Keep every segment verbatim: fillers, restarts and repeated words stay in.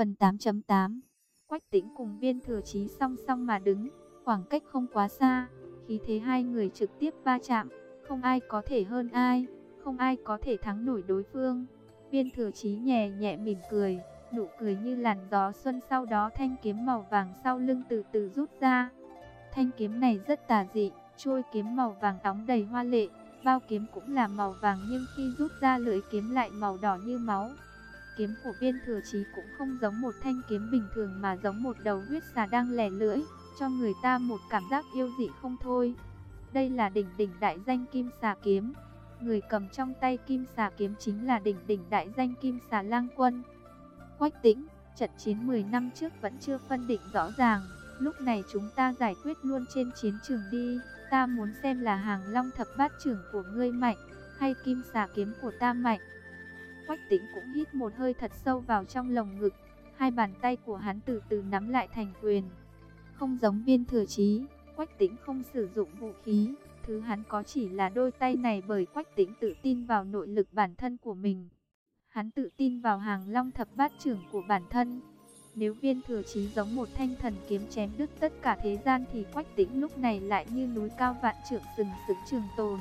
Phần tám chấm tám. Quách Tĩnh cùng Viên Thừa Chí song song mà đứng, khoảng cách không quá xa, khí thế hai người trực tiếp va chạm, không ai có thể hơn ai, không ai có thể thắng nổi đối phương. Viên Thừa Chí nhẹ nhẹ mỉm cười, nụ cười như làn gió xuân, sau đó thanh kiếm màu vàng sau lưng từ từ rút ra. Thanh kiếm này rất tà dị, trôi kiếm màu vàng đóng đầy hoa lệ, bao kiếm cũng là màu vàng nhưng khi rút ra lưỡi kiếm lại màu đỏ như máu. Kiếm của Viên Thừa Chí cũng không giống một thanh kiếm bình thường mà giống một đầu huyết xà đang lè lưỡi, cho người ta một cảm giác yêu dị không thôi. Đây là đỉnh đỉnh đại danh Kim Xà Kiếm. Người cầm trong tay Kim Xà Kiếm chính là đỉnh đỉnh đại danh Kim Xà Lang Quân. Quách Tĩnh, trận chiến mười năm trước vẫn chưa phân định rõ ràng, lúc này chúng ta giải quyết luôn trên chiến trường đi. Ta muốn xem là Hàng Long Thập Bát Trưởng của ngươi mạnh, hay Kim Xà Kiếm của ta mạnh. Quách Tĩnh cũng hít một hơi thật sâu vào trong lồng ngực, hai bàn tay của hắn từ từ nắm lại thành quyền. Không giống Viên Thừa Chí, Quách Tĩnh không sử dụng vũ khí, thứ hắn có chỉ là đôi tay này, bởi Quách Tĩnh tự tin vào nội lực bản thân của mình. Hắn tự tin vào Hàng Long Thập Bát Trưởng của bản thân. Nếu Viên Thừa Chí giống một thanh thần kiếm chém đứt tất cả thế gian thì Quách Tĩnh lúc này lại như núi cao vạn trượng sừng sững trường tồn.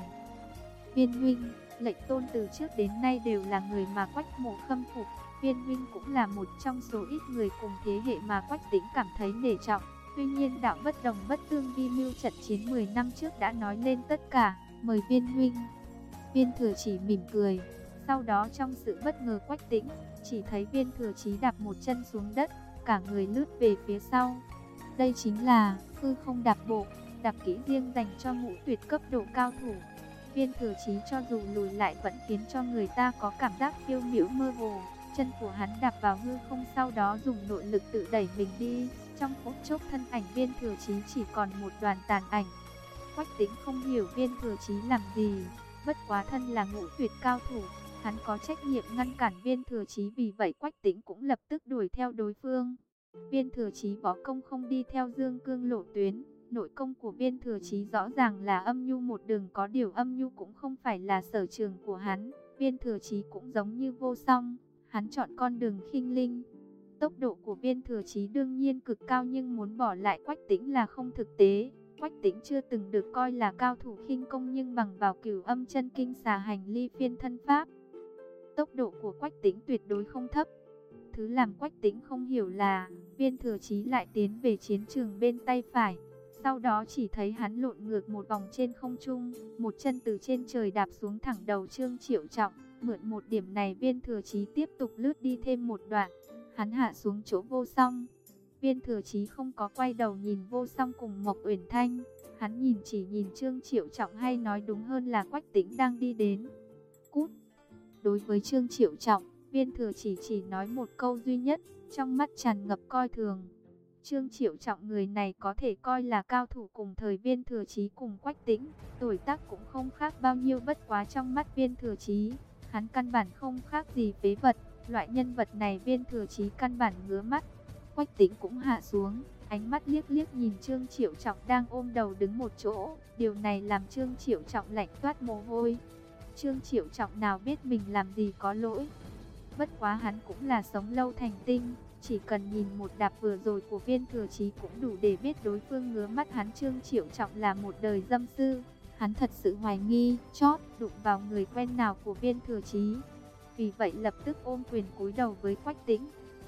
Viên huynh, Lệnh Tôn từ trước đến nay đều là người mà Quách Mộ khâm phục. Viên huynh cũng là một trong số ít người cùng thế hệ mà Quách Tĩnh cảm thấy nể trọng. Tuy nhiên đạo bất đồng bất tương, vi mưu trận chiến mười năm trước đã nói lên tất cả, mời Viên huynh. Viên Thừa Chí mỉm cười. Sau đó trong sự bất ngờ Quách Tĩnh chỉ thấy Viên Thừa Chí đạp một chân xuống đất, cả người lướt về phía sau. Đây chính là hư không đạp bộ, đạp kỹ riêng dành cho ngũ tuyệt cấp độ cao thủ. Viên Thừa Chí cho dù lùi lại vẫn khiến cho người ta có cảm giác phiêu miểu mơ hồ. Chân của hắn đạp vào hư không, sau đó dùng nội lực tự đẩy mình đi. Trong phút chốc thân ảnh Viên Thừa Chí chỉ còn một đoàn tàn ảnh. Quách Tĩnh không hiểu Viên Thừa Chí làm gì, bất quá thân là ngũ tuyệt cao thủ, hắn có trách nhiệm ngăn cản Viên Thừa Chí, vì vậy Quách Tĩnh cũng lập tức đuổi theo đối phương. Viên Thừa Chí võ công không đi theo dương cương lộ tuyến, nội công của Viên Thừa Chí rõ ràng là âm nhu một đường, có điều âm nhu cũng không phải là sở trường của hắn. Viên Thừa Chí cũng giống như Vô Song, hắn chọn con đường khinh linh. Tốc độ của Viên Thừa Chí đương nhiên cực cao, nhưng muốn bỏ lại Quách Tĩnh là không thực tế. Quách Tĩnh chưa từng được coi là cao thủ khinh công, nhưng bằng vào Cửu Âm Chân Kinh Xà Hành Ly Phiên thân pháp, tốc độ của Quách Tĩnh tuyệt đối không thấp. Thứ làm Quách Tĩnh không hiểu là Viên Thừa Chí lại tiến về chiến trường bên tay phải. Sau đó chỉ thấy hắn lộn ngược một vòng trên không trung, một chân từ trên trời đạp xuống thẳng đầu Trương Triệu Trọng. Mượn một điểm này, Viên Thừa Chí tiếp tục lướt đi thêm một đoạn, hắn hạ xuống chỗ Vô Song. Viên Thừa Chí không có quay đầu nhìn Vô Song cùng Mộc Uyển Thanh, hắn nhìn chỉ nhìn Trương Triệu Trọng, hay nói đúng hơn là Quách Tĩnh đang đi đến. Cút! Đối với Trương Triệu Trọng, Viên Thừa Chí chỉ nói một câu duy nhất, trong mắt tràn ngập coi thường. Trương Triệu Trọng người này có thể coi là cao thủ cùng thời Viên Thừa Chí cùng Quách Tĩnh, tuổi tác cũng không khác bao nhiêu, bất quá trong mắt Viên Thừa Chí, hắn căn bản không khác gì phế vật. Loại nhân vật này Viên Thừa Chí căn bản ngứa mắt. Quách Tĩnh cũng hạ xuống, ánh mắt liếc liếc nhìn Trương Triệu Trọng đang ôm đầu đứng một chỗ. Điều này làm Trương Triệu Trọng lạnh toát mồ hôi. Trương Triệu Trọng nào biết mình làm gì có lỗi. Bất quá hắn cũng là sống lâu thành tinh, chỉ cần nhìn một đạp vừa rồi của Viên Thừa Chí cũng đủ để biết đối phương ngứa mắt hắn. Trương Triệu Trọng là một đời dâm sư, hắn thật sự hoài nghi chót đụng vào người quen nào của Viên Thừa Chí. Vì vậy lập tức ôm quyền cúi đầu với Quách Tĩnh.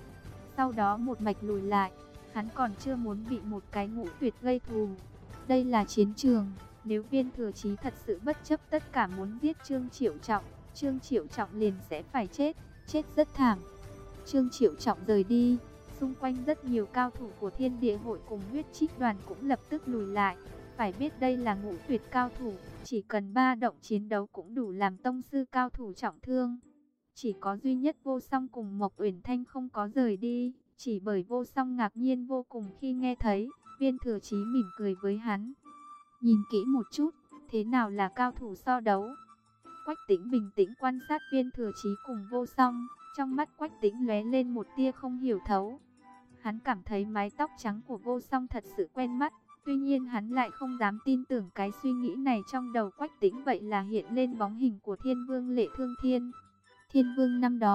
Sau đó một mạch lùi lại, hắn còn chưa muốn bị một cái ngũ tuyệt gây thù. Đây là chiến trường, nếu Viên Thừa Chí thật sự bất chấp tất cả muốn giết Trương Triệu Trọng, Trương Triệu Trọng liền sẽ phải chết, chết rất thảm. Trương Triệu Trọng rời đi, xung quanh rất nhiều cao thủ của Thiên Địa Hội cùng Huyết Trích Đoàn cũng lập tức lùi lại. Phải biết đây là ngũ tuyệt cao thủ, chỉ cần ba động chiến đấu cũng đủ làm tông sư cao thủ trọng thương. Chỉ có duy nhất Vô Song cùng Mộc Uyển Thanh không có rời đi, chỉ bởi Vô Song ngạc nhiên vô cùng khi nghe thấy Viên Thừa Chí mỉm cười với hắn. Nhìn kỹ một chút, thế nào là cao thủ so đấu? Quách Tĩnh bình tĩnh quan sát Viên Thừa Chí cùng Vô Song, trong mắt Quách Tĩnh lóe lên một tia không hiểu thấu. Hắn cảm thấy mái tóc trắng của Vô Song thật sự quen mắt, tuy nhiên hắn lại không dám tin tưởng cái suy nghĩ này trong đầu Quách Tĩnh, vậy là hiện lên bóng hình của Thiên Vương Lệ Thương Thiên. Thiên Vương năm đó,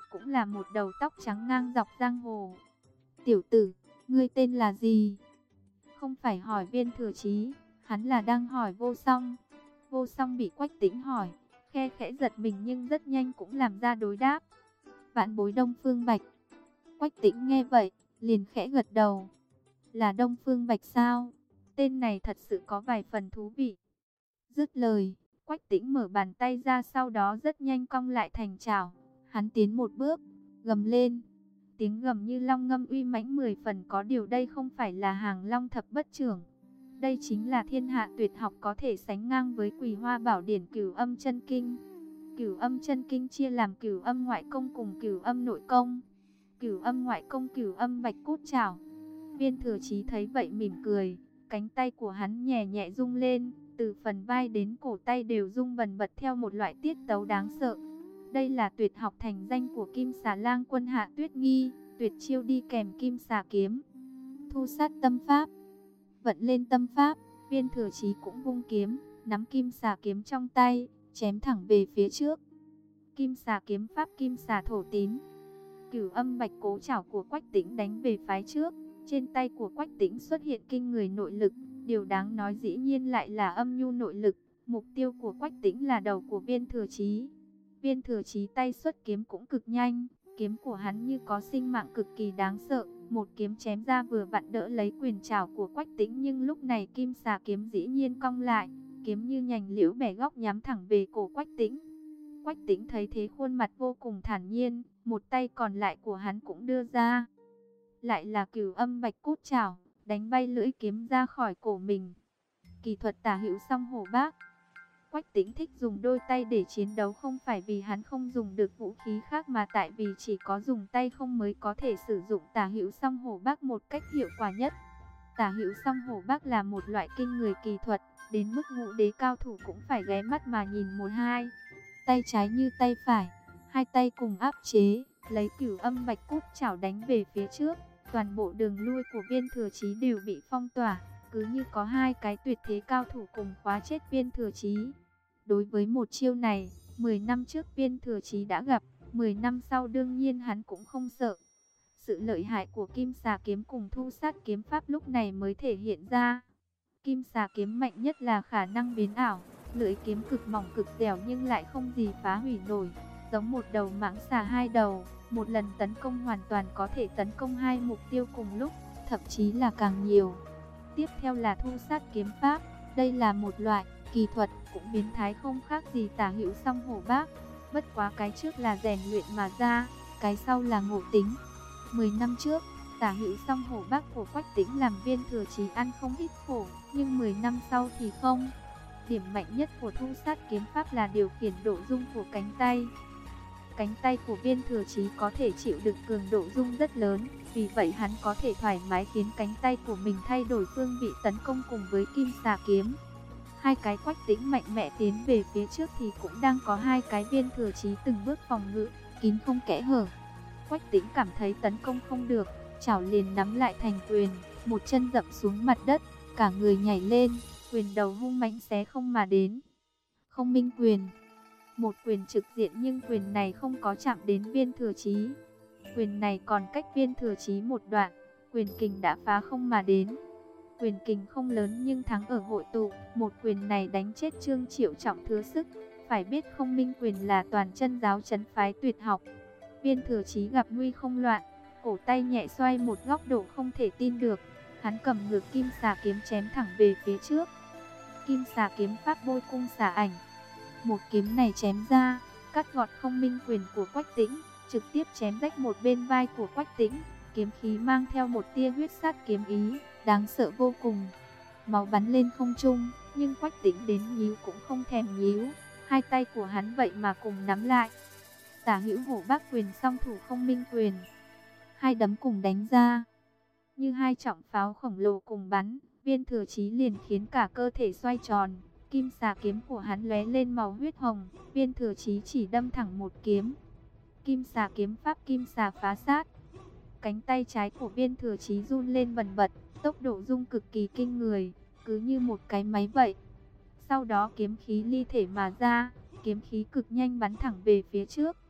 cũng là một đầu tóc trắng ngang dọc giang hồ. Tiểu tử, ngươi tên là gì? Không phải hỏi Viên Thừa Chí, hắn là đang hỏi Vô Song. Vô Song bị Quách Tĩnh hỏi, khe khẽ giật mình nhưng rất nhanh cũng làm ra đối đáp. Vạn bối Đông Phương Bạch. Quách Tĩnh nghe vậy, liền khẽ gật đầu. Là Đông Phương Bạch sao? Tên này thật sự có vài phần thú vị. Dứt lời, Quách Tĩnh mở bàn tay ra, sau đó rất nhanh cong lại thành chảo. Hắn tiến một bước, gầm lên. Tiếng gầm như long ngâm uy mãnh mười phần, có điều đây không phải là hàng long thập bất trưởng. Đây chính là thiên hạ tuyệt học có thể sánh ngang với Quỳ Hoa Bảo Điển Cửu Âm Chân Kinh. Cửu Âm Chân Kinh chia làm Cửu Âm Ngoại Công cùng Cửu Âm Nội Công. Cửu Âm Ngoại Công Cửu Âm Bạch Cốt Trảo. Viên Thừa Chí thấy vậy mỉm cười, cánh tay của hắn nhẹ nhẹ rung lên, từ phần vai đến cổ tay đều rung bần bật theo một loại tiết tấu đáng sợ. Đây là tuyệt học thành danh của Kim Xà Lang Quân Hạ Tuyết Nghi, tuyệt chiêu đi kèm Kim Xà Kiếm. Thu sát tâm pháp. Vận lên tâm pháp, Viên Thừa Chí cũng vung kiếm, nắm Kim Xà Kiếm trong tay, chém thẳng về phía trước. Kim Xà Kiếm pháp Kim Xà Thổ Tín. Cửu Âm Bạch Cố Trảo của Quách Tĩnh đánh về phái trước, trên tay của Quách Tĩnh xuất hiện kinh người nội lực, điều đáng nói dĩ nhiên lại là âm nhu nội lực. Mục tiêu của Quách Tĩnh là đầu của Viên Thừa Chí. Viên Thừa Chí tay xuất kiếm cũng cực nhanh, kiếm của hắn như có sinh mạng cực kỳ đáng sợ, một kiếm chém ra vừa vặn đỡ lấy quyền trảo của Quách Tĩnh, nhưng lúc này Kim Xà Kiếm dĩ nhiên cong lại, kiếm như nhành liễu bẻ góc nhắm thẳng về cổ Quách Tĩnh. Quách Tĩnh thấy thế khuôn mặt vô cùng thản nhiên, một tay còn lại của hắn cũng đưa ra. Lại là Cửu Âm Bạch Cốt Trảo, đánh bay lưỡi kiếm ra khỏi cổ mình. Kỳ thuật tả hữu song hổ bác. Quách Tĩnh thích dùng đôi tay để chiến đấu, không phải vì hắn không dùng được vũ khí khác, mà tại vì chỉ có dùng tay không mới có thể sử dụng tả hữu song hổ bác một cách hiệu quả nhất. Tả hữu song hổ bác là một loại kinh người kỳ thuật, đến mức ngũ đế cao thủ cũng phải ghé mắt mà nhìn một hai. Tay trái như tay phải, hai tay cùng áp chế, lấy Cửu Âm Bạch Cốt Trảo đánh về phía trước. Toàn bộ đường lui của Viên Thừa Chí đều bị phong tỏa, cứ như có hai cái tuyệt thế cao thủ cùng khóa chết Viên Thừa Chí. Đối với một chiêu này, mười năm trước Viên Thừa Chí đã gặp, mười năm sau đương nhiên hắn cũng không sợ. Sự lợi hại của Kim Xà Kiếm cùng Thu Sát Kiếm pháp lúc này mới thể hiện ra. Kim Xà Kiếm mạnh nhất là khả năng biến ảo, lưỡi kiếm cực mỏng cực dẻo nhưng lại không gì phá hủy nổi, giống một đầu mãng xà hai đầu, một lần tấn công hoàn toàn có thể tấn công hai mục tiêu cùng lúc, thậm chí là càng nhiều. Tiếp theo là Thu Sát Kiếm pháp, đây là một loại kỳ thuật cũng biến thái không khác gì tả hữu song hổ bác, bất quá cái trước là rèn luyện mà ra, cái sau là ngộ tính. Mười năm trước, tả hữu song hổ bác của Quách Tĩnh làm Viên Thừa Chí ăn không ít khổ, nhưng mười năm sau thì không. Điểm mạnh nhất của Thu Sát Kiếm pháp là điều khiển độ rung của cánh tay. Cánh tay của Viên Thừa Chí có thể chịu đựng cường độ rung rất lớn, vì vậy hắn có thể thoải mái khiến cánh tay của mình thay đổi phương vị tấn công cùng với Kim Xà Kiếm. Hai cái Quách Tĩnh mạnh mẽ tiến về phía trước thì cũng đang có hai cái Viên Thừa Chí từng bước phòng ngự, kín không kẽ hở. Quách Tĩnh cảm thấy tấn công không được, chảo liền nắm lại thành quyền, một chân dậm xuống mặt đất, cả người nhảy lên, quyền đầu hung mãnh xé không mà đến. Không minh quyền. Một quyền trực diện nhưng quyền này không có chạm đến Viên Thừa Chí. Quyền này còn cách Viên Thừa Chí một đoạn, quyền kình đã phá không mà đến. Quyền kình không lớn nhưng thắng ở hội tụ, một quyền này đánh chết Trương Triệu Trọng thừa sức. Phải biết không minh quyền là toàn chân giáo trấn phái tuyệt học. Viên Thừa Chí gặp nguy không loạn, cổ tay nhẹ xoay một góc độ không thể tin được. Hắn cầm ngược Kim Xà Kiếm chém thẳng về phía trước. Kim Xà Kiếm pháp Bôi Cung Xà Ảnh. Một kiếm này chém ra, cắt gọt không minh quyền của Quách Tĩnh, trực tiếp chém rách một bên vai của Quách Tĩnh. Kiếm khí mang theo một tia huyết sát kiếm ý, đáng sợ vô cùng. Máu bắn lên không trung, nhưng Quách Tĩnh đến nhíu cũng không thèm nhíu. Hai tay của hắn vậy mà cùng nắm lại. Tả hữu hổ bác quyền song thủ không minh quyền. Hai đấm cùng đánh ra, như hai trọng pháo khổng lồ cùng bắn. Viên Thừa Chí liền khiến cả cơ thể xoay tròn. Kim Xà Kiếm của hắn lóe lên màu huyết hồng. Viên Thừa Chí chỉ đâm thẳng một kiếm. Kim Xà Kiếm pháp Kim Xà Phá Sát. Cánh tay trái của Viên Thừa Chí run lên bần bật, tốc độ rung cực kỳ kinh người, cứ như một cái máy vậy. Sau đó kiếm khí ly thể mà ra, kiếm khí cực nhanh bắn thẳng về phía trước,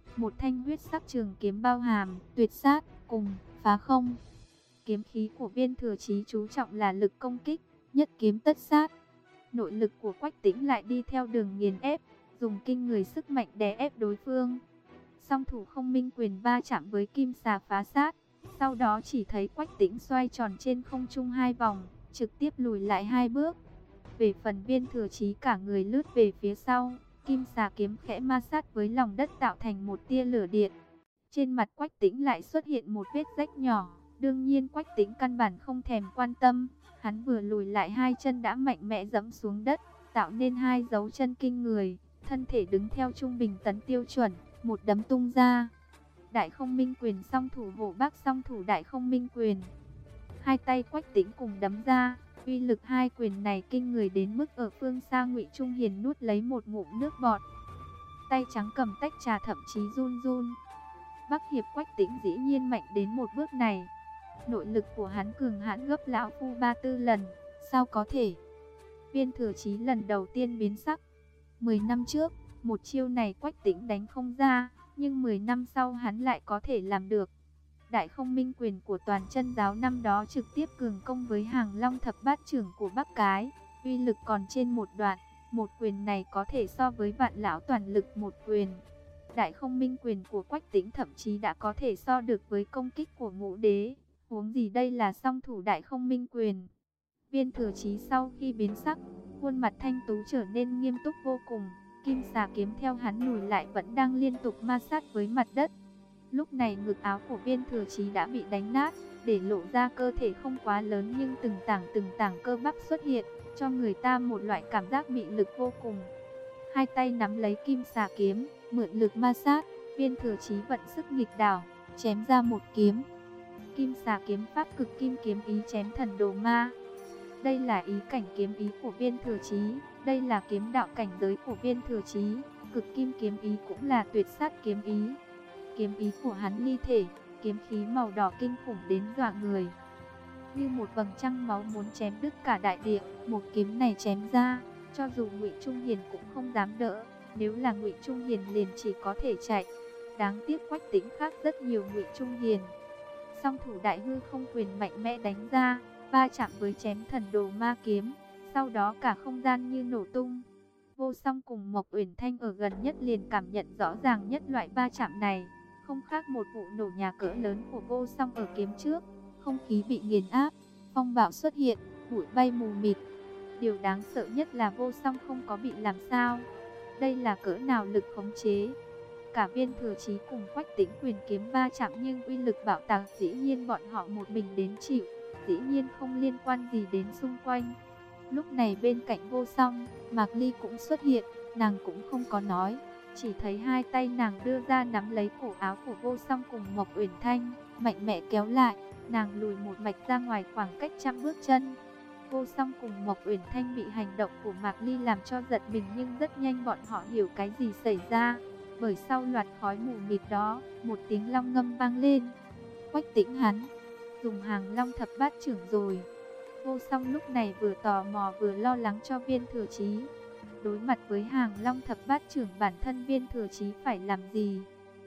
Một thanh huyết sắc trường kiếm bao hàm tuyệt sát cùng phá không. Kiếm khí của Viên Thừa Chí chú trọng là lực công kích, nhất kiếm tất sát. Nội lực của Quách Tĩnh lại đi theo đường nghiền ép, dùng kinh người sức mạnh đè ép đối phương. Song thủ không minh quyền va chạm với kim xà phá sát, sau đó chỉ thấy Quách Tĩnh xoay tròn trên không trung hai vòng, trực tiếp lùi lại hai bước. Về phần Viên Thừa Chí cả người lướt về phía sau, kim xà kiếm khẽ ma sát với lòng đất tạo thành một tia lửa điện. Trên mặt Quách Tĩnh lại xuất hiện một vết rách nhỏ, đương nhiên Quách Tĩnh căn bản không thèm quan tâm, hắn vừa lùi lại hai chân đã mạnh mẽ giẫm xuống đất, tạo nên hai dấu chân kinh người, thân thể đứng theo trung bình tấn tiêu chuẩn, một đấm tung ra. Đại Không Minh Quyền, song thủ hộ Bắc, song thủ Đại Không Minh Quyền. Hai tay Quách Tĩnh cùng đấm ra, uy lực hai quyền này kinh người đến mức ở phương xa Ngụy Trung Hiền nuốt lấy một ngụm nước bọt. Tay trắng cầm tách trà thậm chí run run. Bắc Hiệp Quách Tĩnh dĩ nhiên mạnh đến một bước này. Nội lực của hắn cường hãn gấp lão phu ba tư lần, sao có thể? Viên Thừa Chí lần đầu tiên biến sắc. Mười năm trước, một chiêu này Quách Tĩnh đánh không ra, nhưng mười năm sau hắn lại có thể làm được. Đại Không Minh Quyền của Toàn Chân giáo năm đó trực tiếp cường công với Hàng Long Thập Bát Chưởng của Bắc Cái, uy lực còn trên một đoạn, một quyền này có thể so với Vạn lão toàn lực một quyền. Đại Không Minh Quyền của Quách Tĩnh thậm chí đã có thể so được với công kích của Ngũ Đế, huống gì đây là song thủ Đại Không Minh Quyền. Viên Thừa Chí sau khi biến sắc, khuôn mặt thanh tú trở nên nghiêm túc vô cùng, kim xà kiếm theo hắn lùi lại vẫn đang liên tục ma sát với mặt đất. Lúc này ngực áo của Viên Thừa Chí đã bị đánh nát, để lộ ra cơ thể không quá lớn nhưng từng tảng từng tảng cơ bắp xuất hiện, cho người ta một loại cảm giác mị lực vô cùng. Hai tay nắm lấy kim xà kiếm, mượn lực ma sát, Viên Thừa Chí vận sức nghịch đảo, chém ra một kiếm. Kim xà kiếm pháp cực kim kiếm ý chém thần đồ ma. Đây là ý cảnh kiếm ý của Viên Thừa Chí, đây là kiếm đạo cảnh giới của Viên Thừa Chí, cực kim kiếm ý cũng là tuyệt sát kiếm ý. Kiếm ý của hắn ly thể, kiếm khí màu đỏ kinh khủng đến dọa người. Như một vầng trăng máu muốn chém đứt cả đại địa, một kiếm này chém ra, cho dù Ngụy Trung Hiền cũng không dám đỡ, nếu là Ngụy Trung Hiền liền chỉ có thể chạy. Đáng tiếc Quách Tĩnh khác rất nhiều Ngụy Trung Hiền. Song thủ Đại Hư Không Quyền mạnh mẽ đánh ra, va chạm với chém thần đồ ma kiếm, sau đó cả không gian như nổ tung. Vô Song cùng Mộc Uyển Thanh ở gần nhất liền cảm nhận rõ ràng nhất loại va chạm này, không khác một vụ nổ nhà cỡ lớn của Vô Song ở kiếm trước. Không khí bị nghiền áp, phong bạo xuất hiện, bụi bay mù mịt. Điều đáng sợ nhất là Vô Song không có bị làm sao. Đây là cỡ nào lực khống chế. Cả Viên Thừa Chí cùng Quách Tĩnh quyền kiếm va chạm nhưng uy lực bạo tạc dĩ nhiên bọn họ một mình đến chịu, dĩ nhiên không liên quan gì đến xung quanh. Lúc này bên cạnh Vô Song, Mạc Ly cũng xuất hiện, nàng cũng không có nói, chỉ thấy hai tay nàng đưa ra nắm lấy cổ áo của Vô Song cùng Mộc Uyển Thanh, mạnh mẽ kéo lại, nàng lùi một mạch ra ngoài khoảng cách trăm bước chân. Vô Song cùng Mộc Uyển Thanh bị hành động của Mạc Ly làm cho giật mình nhưng rất nhanh bọn họ hiểu cái gì xảy ra. Bởi sau loạt khói mù mịt đó, một tiếng long ngâm vang lên. Quách Tĩnh hắn dùng Hàng Long Thập Bát Chưởng rồi. Vô Song lúc này vừa tò mò vừa lo lắng cho Viên Thừa Chí. Đối mặt với Hàng Long Thập Bát Chưởng, bản thân Viên Thừa Chí phải làm gì?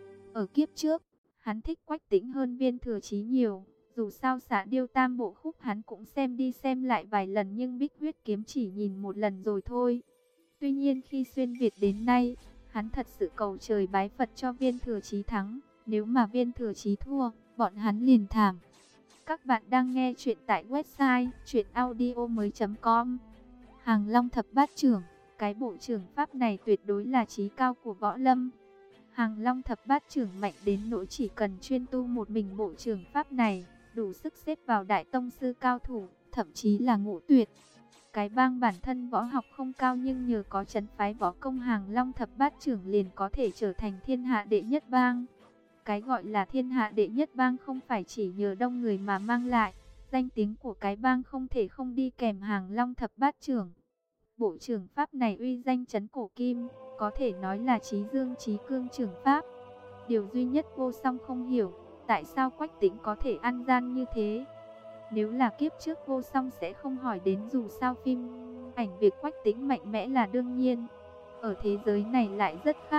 Ở kiếp trước, hắn thích Quách Tĩnh hơn Viên Thừa Chí nhiều. Dù sao Xạ Điêu Tam Bộ Khúc hắn cũng xem đi xem lại vài lần nhưng Bích Huyết Kiếm chỉ nhìn một lần rồi thôi. Tuy nhiên khi xuyên Việt đến nay, hắn thật sự cầu trời bái Phật cho Viên Thừa Chí thắng. Nếu mà Viên Thừa Chí thua, bọn hắn liền thảm. Các bạn đang nghe chuyện tại website truyện audio mới chấm com. Hàng Long Thập Bát Chưởng, cái bộ chưởng pháp này tuyệt đối là chí cao của võ lâm. Hàng Long Thập Bát Chưởng mạnh đến nỗi chỉ cần chuyên tu một mình bộ chưởng pháp này, đủ sức xếp vào đại tông sư cao thủ, thậm chí là ngũ tuyệt. Cái bang bản thân võ học không cao nhưng nhờ có trấn phái võ công Hàng Long Thập Bát Chưởng liền có thể trở thành thiên hạ đệ nhất bang. Cái gọi là thiên hạ đệ nhất bang không phải chỉ nhờ đông người mà mang lại, danh tiếng của cái bang không thể không đi kèm Hàng Long Thập Bát Chưởng. Bộ chưởng pháp này uy danh chấn cổ kim, có thể nói là chí dương chí cương chưởng pháp. Điều duy nhất Vô Song không hiểu, tại sao Quách Tĩnh có thể ăn gian như thế. Nếu là kiếp trước Vô Song sẽ không hỏi đến, dù sao phim ảnh việc Quách Tĩnh mạnh mẽ là đương nhiên. Ở thế giới này lại rất khác,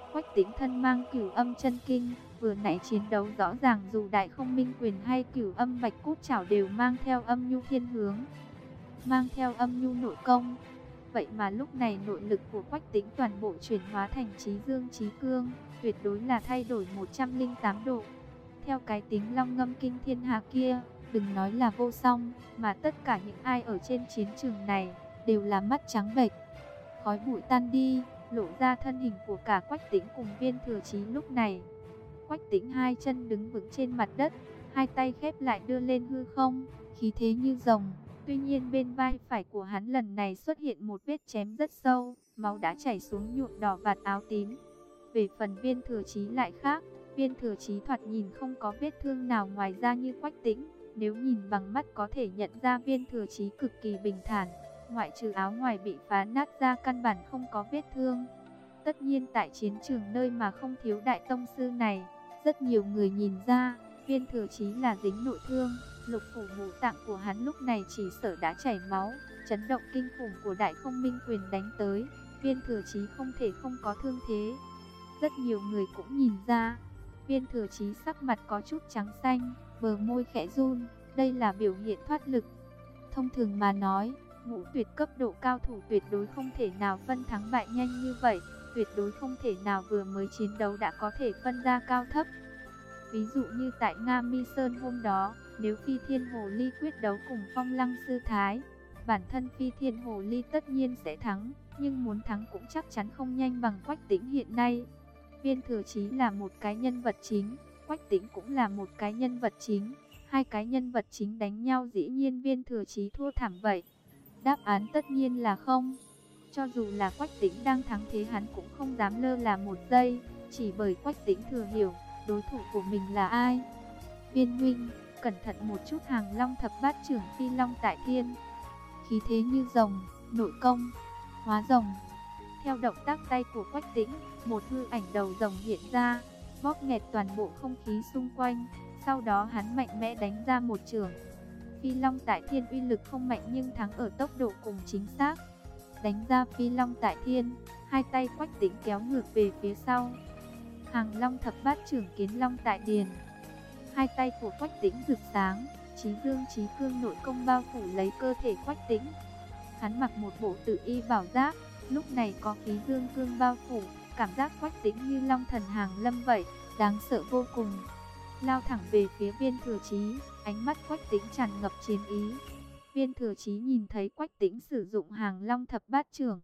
Quách Tĩnh thân mang Cửu Âm Chân Kinh, vừa nãy chiến đấu rõ ràng dù Đại Không Minh Quyền hay Cửu Âm Bạch Cốt Trảo đều mang theo âm nhu thiên hướng, mang theo âm nhu nội công. Vậy mà lúc này nội lực của Quách Tĩnh toàn bộ chuyển hóa thành Chí Dương Chí Cương, tuyệt đối là thay đổi một trăm lẻ tám độ. Theo cái tính long ngâm kinh thiên hạ kia, đừng nói là vô song, mà tất cả những ai ở trên chiến trường này đều là mắt trắng bệch. Khói bụi tan đi, lộ ra thân hình của cả Quách Tĩnh cùng Viên Thừa Chí lúc này. Quách Tĩnh hai chân đứng vững trên mặt đất, hai tay khép lại đưa lên hư không, khí thế như rồng. Tuy nhiên bên vai phải của hắn lần này xuất hiện một vết chém rất sâu, máu đã chảy xuống nhuộm đỏ vạt áo tím. Về phần Viên Thừa Chí lại khác, Viên Thừa Chí thoạt nhìn không có vết thương nào ngoài ra như Quách Tĩnh. Nếu nhìn bằng mắt có thể nhận ra Viên Thừa Chí cực kỳ bình thản, ngoại trừ áo ngoài bị phá nát ra căn bản không có vết thương. Tất nhiên tại chiến trường nơi mà không thiếu đại tông sư này, rất nhiều người nhìn ra Viên Thừa Chí là dính nội thương. Lục phủ ngũ tạng của hắn lúc này chỉ sợ đã chảy máu. Chấn động kinh khủng của Đại Không Minh Quyền đánh tới, Viên Thừa Chí không thể không có thương thế. Rất nhiều người cũng nhìn ra Viên Thừa Chí sắc mặt có chút trắng xanh, bờ môi khẽ run, đây là biểu hiện thoát lực. Thông thường mà nói, ngũ tuyệt cấp độ cao thủ tuyệt đối không thể nào phân thắng bại nhanh như vậy, tuyệt đối không thể nào vừa mới chiến đấu đã có thể phân ra cao thấp. Ví dụ như tại Nga Mi Sơn hôm đó, nếu Phi Thiên Hồ Ly quyết đấu cùng Phong Lăng Sư Thái, bản thân Phi Thiên Hồ Ly tất nhiên sẽ thắng, nhưng muốn thắng cũng chắc chắn không nhanh bằng Quách Tĩnh hiện nay. Viên Thừa Chí là một cái nhân vật chính, Quách Tĩnh cũng là một cái nhân vật chính. Hai cái nhân vật chính đánh nhau dĩ nhiên Viên Thừa Chí thua thảm vậy. Đáp án tất nhiên là không. Cho dù là Quách Tĩnh đang thắng thế hắn cũng không dám lơ là một giây, chỉ bởi Quách Tĩnh thừa hiểu đối thủ của mình là ai. Viên huynh, cẩn thận một chút. Hàng Long thập bát trưởng Phi Long tại thiên, khí thế như rồng, nội công hóa rồng. Theo động tác tay của Quách Tĩnh, một hư ảnh đầu rồng hiện ra, bóp nghẹt toàn bộ không khí xung quanh. Sau đó hắn mạnh mẽ đánh ra một chưởng. Phi Long tại thiên uy lực không mạnh nhưng thắng ở tốc độ cùng chính xác. Đánh ra Phi Long tại thiên, hai tay Quách Tĩnh kéo ngược về phía sau. Hàng Long thập bát trưởng Kiến Long tại điền. Hai tay của Quách Tĩnh rực sáng, Chí Dương Chí Cương nội công bao phủ lấy cơ thể Quách Tĩnh. Hắn mặc một bộ tự y bảo giáp, lúc này có khí dương cương bao phủ, cảm giác Quách Tĩnh như long thần hàng lâm vậy, đáng sợ vô cùng. Lao thẳng về phía Viên Thừa Chí, ánh mắt Quách Tĩnh tràn ngập chiến ý. Viên Thừa Chí nhìn thấy Quách Tĩnh sử dụng Hàng Long thập bát trưởng,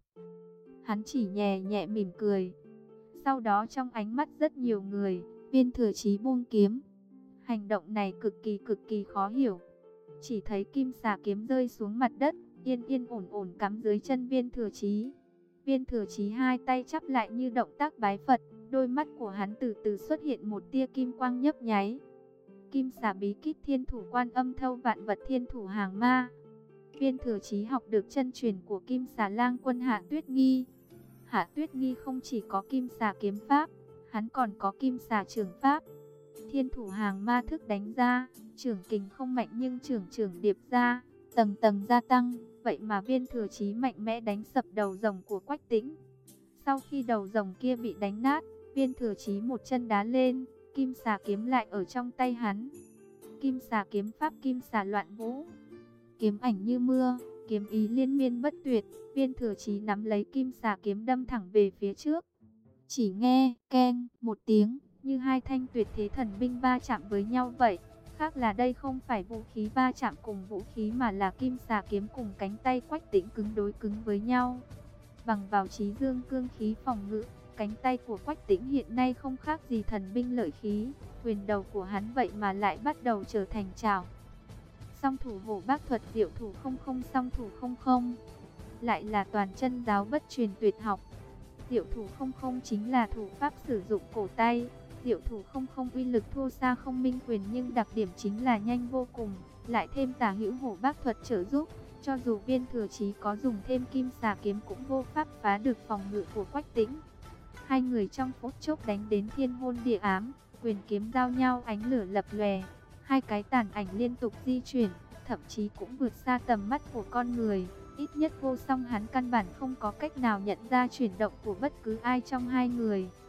hắn chỉ nhẹ nhẹ mỉm cười. Sau đó trong ánh mắt rất nhiều người, Viên Thừa Chí buông kiếm. Hành động này cực kỳ cực kỳ khó hiểu. Chỉ thấy kim xà kiếm rơi xuống mặt đất, yên yên ổn ổn cắm dưới chân Viên Thừa Chí. Viên Thừa Chí hai tay chắp lại như động tác bái Phật, đôi mắt của hắn từ từ xuất hiện một tia kim quang nhấp nháy. Kim xà bí kíp thiên thủ quan âm thâu vạn vật thiên thủ hàng ma. Viên Thừa Chí học được chân truyền của kim xà lang quân Hạ Tuyết Nghi. Hạ Tuyết Nghi không chỉ có kim xà kiếm pháp, hắn còn có kim xà trường pháp. Thiên thủ hàng ma thức đánh ra, trưởng kình không mạnh nhưng trưởng trưởng điệp ra, tầng tầng gia tăng. Vậy mà Viên Thừa Chí mạnh mẽ đánh sập đầu rồng của Quách Tĩnh. Sau khi đầu rồng kia bị đánh nát, Viên Thừa Chí một chân đá lên, kim xà kiếm lại ở trong tay hắn. Kim xà kiếm pháp kim xà loạn vũ, kiếm ảnh như mưa, kiếm ý liên miên bất tuyệt. Viên Thừa Chí nắm lấy kim xà kiếm đâm thẳng về phía trước. Chỉ nghe keng một tiếng, như hai thanh tuyệt thế thần binh va chạm với nhau vậy. Khác là đây không phải vũ khí va chạm cùng vũ khí mà là kim xà kiếm cùng cánh tay Quách Tĩnh cứng đối cứng với nhau. Bằng vào Chí Dương cương khí phòng ngự, cánh tay của Quách Tĩnh hiện nay không khác gì thần binh lợi khí. Quyền đầu của hắn vậy mà lại bắt đầu trở thành trảo. Song thủ hổ bác thuật diệu thủ không không song thủ không không, lại là toàn chân giáo bất truyền tuyệt học. Diệu thủ không không chính là thủ pháp sử dụng cổ tay. Diệu thủ không không uy lực thua xa không minh quyền nhưng đặc điểm chính là nhanh vô cùng, lại thêm tả hữu hổ bác thuật trợ giúp, cho dù Viên Thừa Chí có dùng thêm kim xà kiếm cũng vô pháp phá được phòng ngự của Quách Tĩnh. Hai người trong phút chốc đánh đến thiên hôn địa ám, quyền kiếm giao nhau ánh lửa lập lòe, hai cái tàn ảnh liên tục di chuyển, thậm chí cũng vượt xa tầm mắt của con người. Ít nhất Vô Song hắn căn bản không có cách nào nhận ra chuyển động của bất cứ ai trong hai người.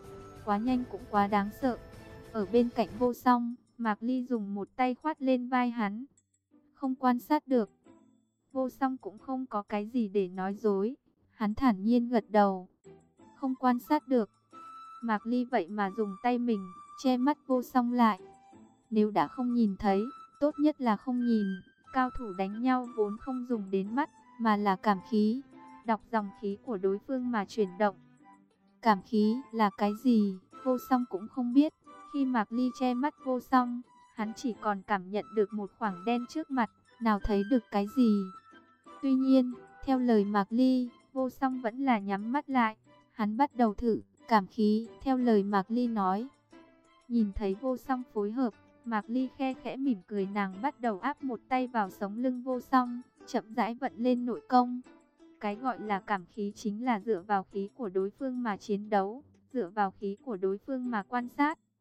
quá nhanh cũng quá đáng sợ. Ở bên cạnh Vô Song, Mạc Ly dùng một tay khoát lên vai hắn. Không quan sát được. Vô Song cũng không có cái gì để nói dối. Hắn thản nhiên gật đầu. Không quan sát được. Mạc Ly vậy mà dùng tay mình che mắt Vô Song lại. Nếu đã không nhìn thấy, tốt nhất là không nhìn. Cao thủ đánh nhau vốn không dùng đến mắt, mà là cảm khí. Đọc dòng khí của đối phương mà chuyển động. Cảm khí là cái gì? Vô Song cũng không biết. Khi Mạc Ly che mắt Vô Song, hắn chỉ còn cảm nhận được một khoảng đen trước mặt, nào thấy được cái gì. Tuy nhiên, theo lời Mạc Ly, Vô Song vẫn là nhắm mắt lại. Hắn bắt đầu thử cảm khí theo lời Mạc Ly nói. Nhìn thấy Vô Song phối hợp, Mạc Ly khe khẽ mỉm cười, nàng bắt đầu áp một tay vào sống lưng Vô Song, chậm rãi vận lên nội công. Cái gọi là cảm khí chính là dựa vào khí của đối phương mà chiến đấu, dựa vào khí của đối phương mà quan sát.